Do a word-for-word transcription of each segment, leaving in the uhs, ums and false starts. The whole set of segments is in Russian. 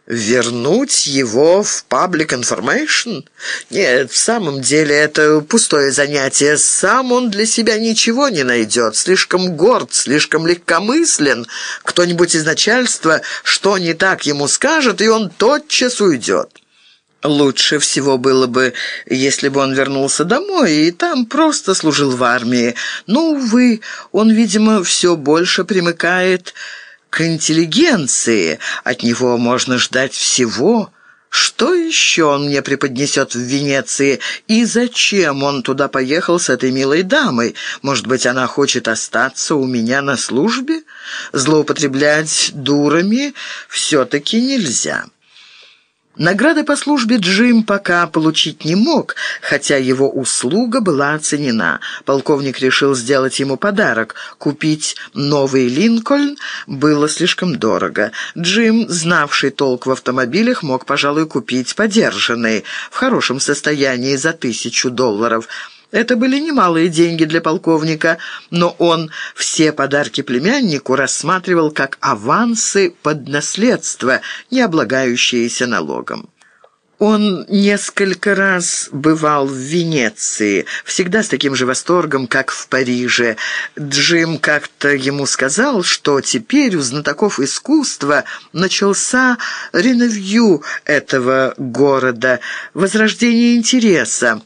Вернуть его в Public Information? Нет, в самом деле это пустое занятие. Сам он для себя ничего не найдет. Слишком горд, слишком легкомыслен. Кто-нибудь из начальства что не так ему скажет, и он тотчас уйдет. Лучше всего было бы, если бы он вернулся домой и там просто служил в армии. Но, увы, он, видимо, все больше примыкает к интеллигенции. От него можно ждать всего. Что еще он мне преподнесет в Венеции? И зачем он туда поехал с этой милой дамой? Может быть, она хочет остаться у меня на службе? Злоупотреблять дурами все-таки нельзя». Награды по службе Джим пока получить не мог, хотя его услуга была оценена. Полковник решил сделать ему подарок. Купить новый «Линкольн» было слишком дорого. Джим, знавший толк в автомобилях, мог, пожалуй, купить подержанный, в хорошем состоянии, за тысячу долларов. Это были немалые деньги для полковника, но он все подарки племяннику рассматривал как авансы под наследство, не облагающиеся налогом. Он несколько раз бывал в Венеции, всегда с таким же восторгом, как в Париже. Джим как-то ему сказал, что теперь у знатоков искусства начался реновью этого города, возрождение интереса,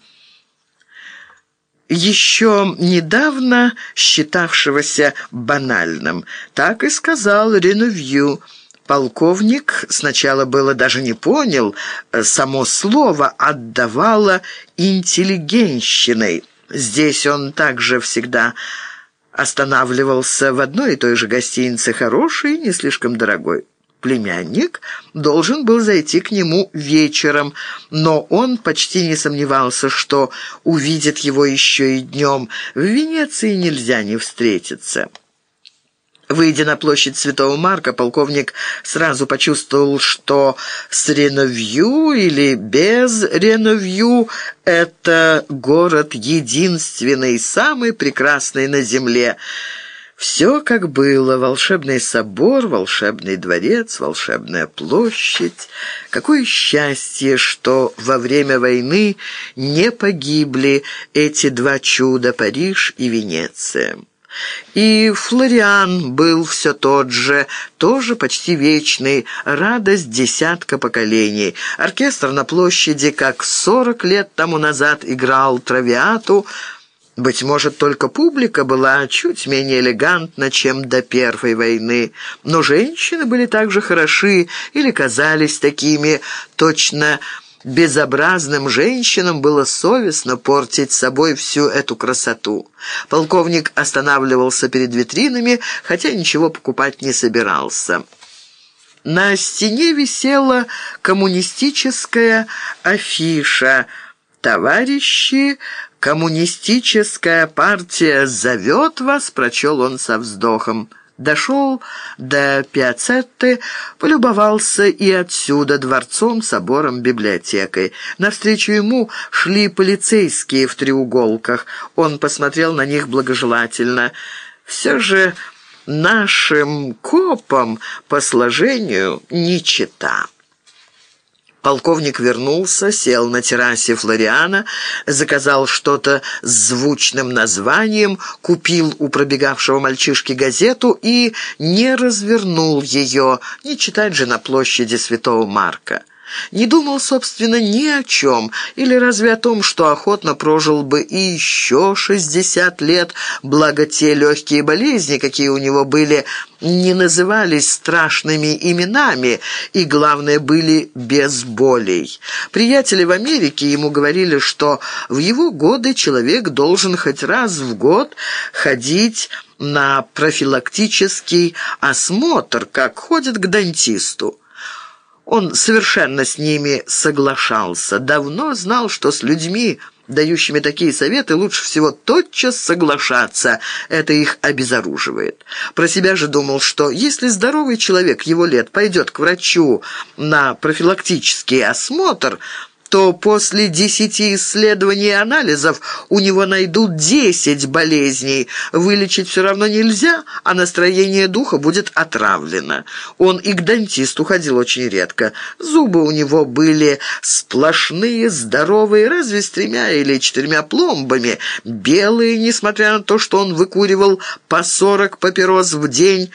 еще недавно считавшегося банальным. Так и сказал Реновью. Полковник сначала было даже не понял, само слово отдавало интеллигентщиной. Здесь он также всегда останавливался в одной и той же гостинице, хорошей, не слишком дорогой. Племянник должен был зайти к нему вечером, но он почти не сомневался, что увидит его еще и днем. В Венеции нельзя не встретиться. Выйдя на площадь Святого Марка, полковник сразу почувствовал, что с Реновью или без Реновью это город единственный, самый прекрасный на земле. Все как было: волшебный собор, волшебный дворец, волшебная площадь. Какое счастье, что во время войны не погибли эти два чуда — Париж и Венеция. И Флориан был все тот же, тоже почти вечный, радость десятка поколений. Оркестр на площади, как сорок лет тому назад, играл «Травиату». Быть может, только публика была чуть менее элегантна, чем до Первой войны, но женщины были так же хороши или казались такими. Точно безобразным женщинам было совестно портить собой всю эту красоту. Полковник останавливался перед витринами, хотя ничего покупать не собирался. На стене висела коммунистическая афиша «Товарищи, коммунистическая партия зовет вас», прочел он со вздохом. Дошел до Пиаццетты, полюбовался и отсюда дворцом, собором, библиотекой. Навстречу ему шли полицейские в треуголках. Он посмотрел на них благожелательно. Все же нашим копам по сложению не чета. Полковник вернулся, сел на террасе Флориана, заказал что-то с звучным названием, купил у пробегавшего мальчишки газету и не развернул ее, не читать же на площади Святого Марка. Не думал, собственно, ни о чем, или разве о том, что охотно прожил бы и еще шестьдесят лет, благо те легкие болезни, какие у него были, не назывались страшными именами и, главное, были без болей. Приятели в Америке ему говорили, что в его годы человек должен хоть раз в год ходить на профилактический осмотр, как ходит к дантисту. Он совершенно с ними соглашался. Давно знал, что с людьми, дающими такие советы, лучше всего тотчас соглашаться. Это их обезоруживает. Про себя же думал, что если здоровый человек его лет пойдет к врачу на профилактический осмотр, то после десяти исследований и анализов у него найдут десять болезней. Вылечить все равно нельзя, а настроение духа будет отравлено. Он и к дантисту ходил очень редко. Зубы у него были сплошные, здоровые, разве с тремя или четырьмя пломбами, белые, несмотря на то, что он выкуривал по сорок папирос в день.